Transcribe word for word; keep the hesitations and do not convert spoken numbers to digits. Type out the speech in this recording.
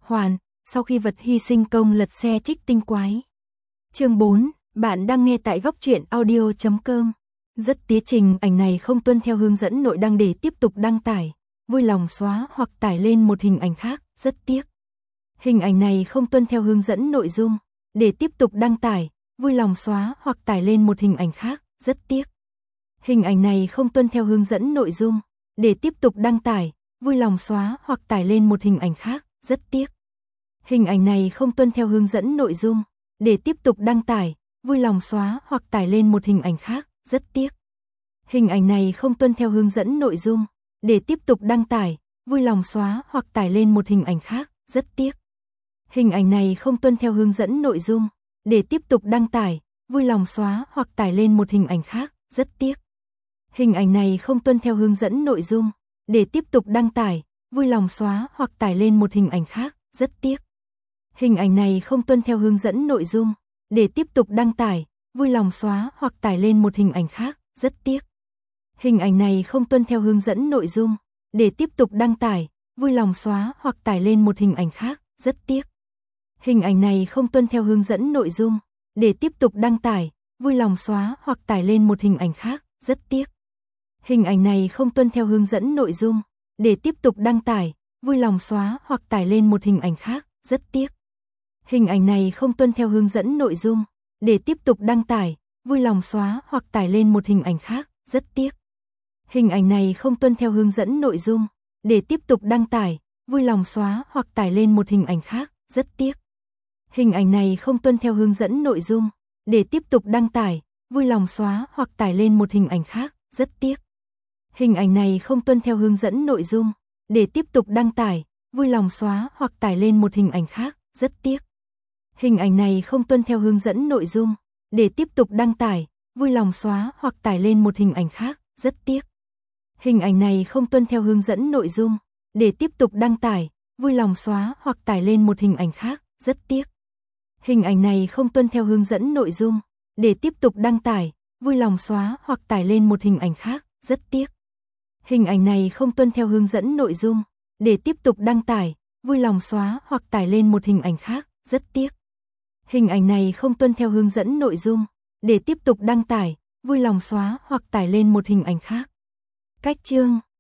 Hoàn, sau khi vật hy sinh công lật xe trích tinh quái. Chương bốn, bạn đang nghe tại góc truyện audio chấm com. Rất tía trình ảnh này không tuân theo hướng dẫn nội đăng để tiếp tục đăng tải. Vui lòng xóa hoặc tải lên một hình ảnh khác, rất tiếc. Hình ảnh này không tuân theo hướng dẫn nội dung. Để tiếp tục đăng tải, vui lòng xóa hoặc tải lên một hình ảnh khác, rất tiếc. Hình ảnh này không tuân theo hướng dẫn nội dung. Để tiếp tục đăng tải, vui lòng xóa hoặc tải lên một hình ảnh khác, rất tiếc. Hình ảnh này không tuân theo hướng dẫn nội dung. Để tiếp tục đăng tải, vui lòng xóa hoặc tải lên một hình ảnh khác, rất tiếc. Hình ảnh này không tuân theo hướng dẫn nội dung. Để tiếp tục đăng tải, vui lòng xóa hoặc tải lên một hình ảnh khác, rất tiếc. Hình ảnh này không tuân theo hướng dẫn nội dung. Để tiếp tục đăng tải, vui lòng xóa hoặc tải lên một hình ảnh khác, rất tiếc. Hình ảnh này không tuân theo hướng dẫn nội dung. Để tiếp tục đăng tải, vui lòng xóa hoặc tải lên một hình ảnh khác, rất tiếc. Hình ảnh này không tuân theo hướng dẫn nội dung. Để tiếp tục đăng tải, vui lòng xóa hoặc tải lên một hình ảnh khác, rất tiếc. Hình ảnh này không tuân theo hướng dẫn nội dung. Để tiếp tục đăng tải, vui lòng xóa hoặc tải lên một hình ảnh khác, rất tiếc. Hình ảnh này không tuân theo hướng dẫn nội dung. Để tiếp tục đăng tải, vui lòng xóa hoặc tải lên một hình ảnh khác, rất tiếc. Hình ảnh này không tuân theo hướng dẫn nội dung. Để tiếp tục đăng tải, vui lòng xóa hoặc tải lên một hình ảnh khác, rất tiếc. Hình ảnh này không tuân theo hướng dẫn nội dung. Để tiếp tục đăng tải, vui lòng xóa hoặc tải lên một hình ảnh khác, rất tiếc. Hình ảnh này không tuân theo hướng dẫn nội dung. Để tiếp tục đăng tải, vui lòng xóa hoặc tải lên một hình ảnh khác, rất tiếc. Hình ảnh này không tuân theo hướng dẫn nội dung. Để tiếp tục đăng tải, vui lòng xóa hoặc tải lên một hình ảnh khác, rất tiếc. Hình ảnh này không tuân theo hướng dẫn nội dung. Để tiếp tục đăng tải, vui lòng xóa hoặc tải lên một hình ảnh khác, rất tiếc. Hình ảnh này không tuân theo hướng dẫn nội dung. Để tiếp tục đăng tải, vui lòng xóa hoặc tải lên một hình ảnh khác, rất tiếc. Hình ảnh này không tuân theo hướng dẫn nội dung. Để tiếp tục đăng tải, vui lòng xóa hoặc tải lên một hình ảnh khác, rất tiếc. Hình ảnh này không tuân theo hướng dẫn nội dung. Để tiếp tục đăng tải, vui lòng xóa hoặc tải lên một hình ảnh khác, rất tiếc. Hình ảnh này không tuân theo hướng dẫn nội dung. Để tiếp tục đăng tải, vui lòng xóa hoặc tải lên một hình ảnh khác, rất tiếc. Hình ảnh này không tuân theo hướng dẫn nội dung. Để tiếp tục đăng tải, vui lòng xóa hoặc tải lên một hình ảnh khác. Cách chương